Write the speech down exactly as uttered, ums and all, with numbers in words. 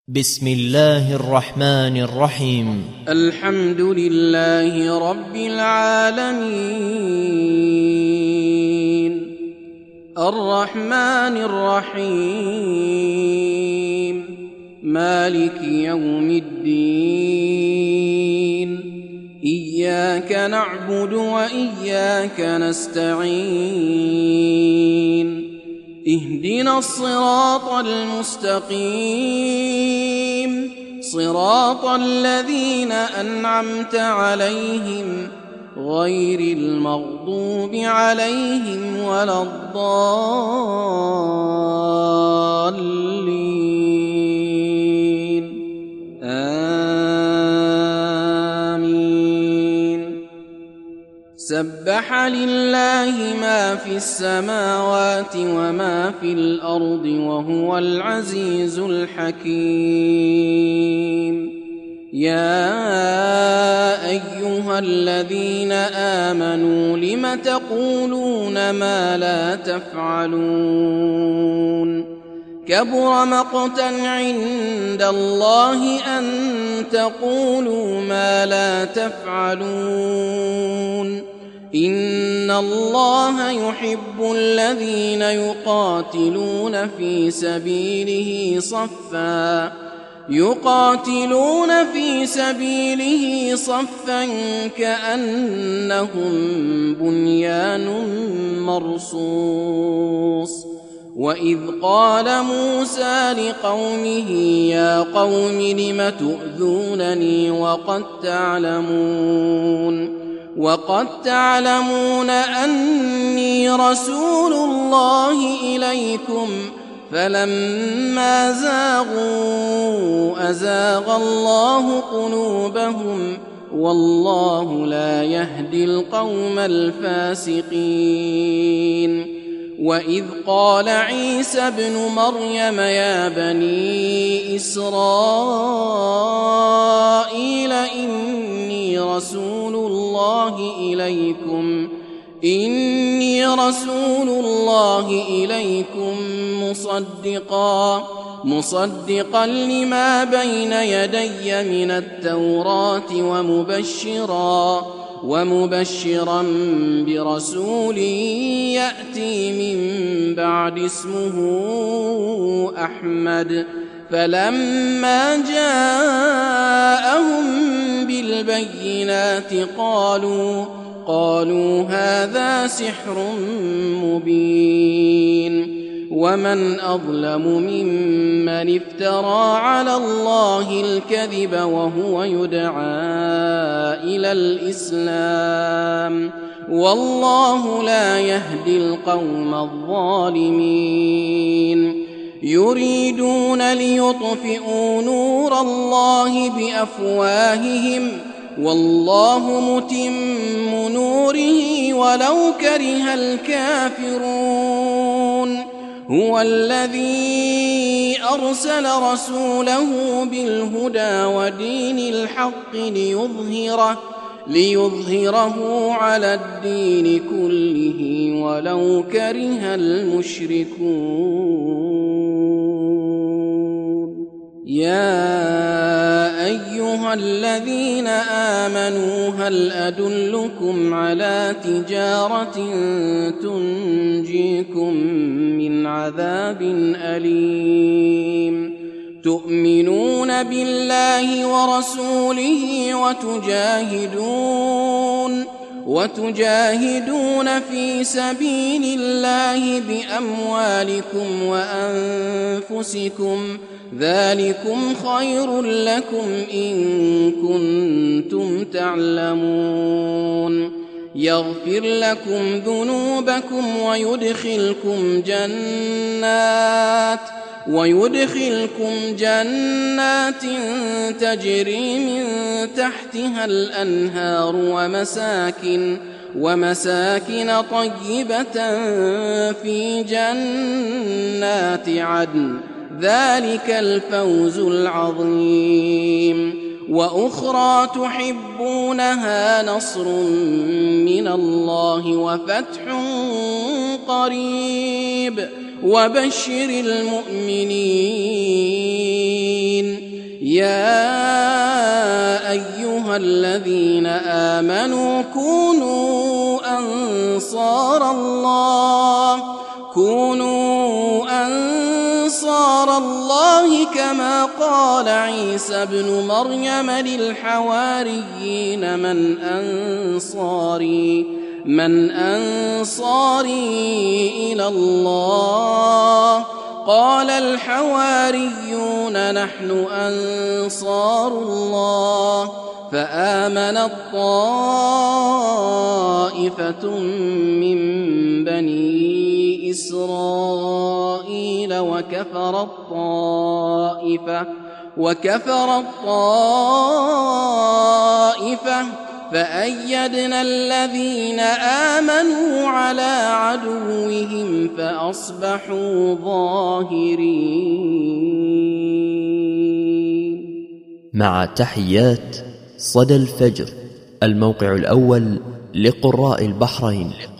بسم الله الرحمن الرحيم. الحمد لله رب العالمين الرحمن الرحيم مالك يوم الدين إياك نعبد وإياك نستعين اهدنا الصراط المستقيم صراط الذين أنعمت عليهم غير المغضوب عليهم ولا الضالين آمين. سبح لله ما في السماوات وما في الأرض وهو العزيز الحكيم. يا أيها الذين آمنوا لم تقولون ما لا تفعلون كبر مقتا عند الله أن تقولوا ما لا تفعلون. إن الله يحب الذين يقاتلون في سبيله صفا يقاتلون في سبيله صفا كأنهم بنيان مرصوص. وإذ قال موسى لقومه يا قوم لم تؤذونني وقد تعلمون وقد تعلمون أني رسول الله إليكم فلما زاغوا أزاغ الله قلوبهم والله لا يهدي القوم الفاسقين. وإذ قال عيسى ابن مريم يا بني إسرائيل إني رسول الله إليكم إني رسول الله إليكم مصدقا مصدقا لما بين يدي من التوراة ومبشرا ومبشرا برسول يأتي من بعد اسمه أحمد. فلما جاءهم بالبينات قالوا قالوا هذا سحر مبين. ومن أظلم ممن افترى على الله الكذب وهو يدعى إلى الإسلام والله لا يهدي القوم الظالمين. يريدون ليطفئوا نور الله بأفواههم والله متم نوره ولو كره الكافرون. هو الذي أرسل رسوله بالهدى ودين الحق ليظهره ليظهره على الدين كله ولو كره المشركون. يا أيها الذين آمنوا هل أدلكم على تجارة تنجيكم من عذاب أليم تؤمنون بالله ورسوله وتجاهدون وتجاهدون في سبيل الله بأموالكم وأنفسكم ذلكم خير لكم إن كنتم تعلمون. يغفر لكم ذنوبكم ويدخلكم جنات ويدخلكم جنات تجري من تحتها الأنهار ومساكن ومساكن طيبة في جنات عدن ذلك الفوز العظيم. وأخرى تحبونها نصر من الله وفتح قريب وبشر المؤمنين يا أيها الذين آمنوا كونوا أنصار الله كونوا أنصار الله كما قال عيسى ابن مريم للحواريين من أنصاري من أنصاري إلى الله قال الحواريون نحن أنصار الله فآمنت طائفة من بني إسرائيل وكفرت طائفة وكفرت طائفة فأيدنا الذين آمنوا على عدوهم فأصبحوا ظاهرين. مع تحيات صدى الفجر، الموقع الأول لقراء البحرين.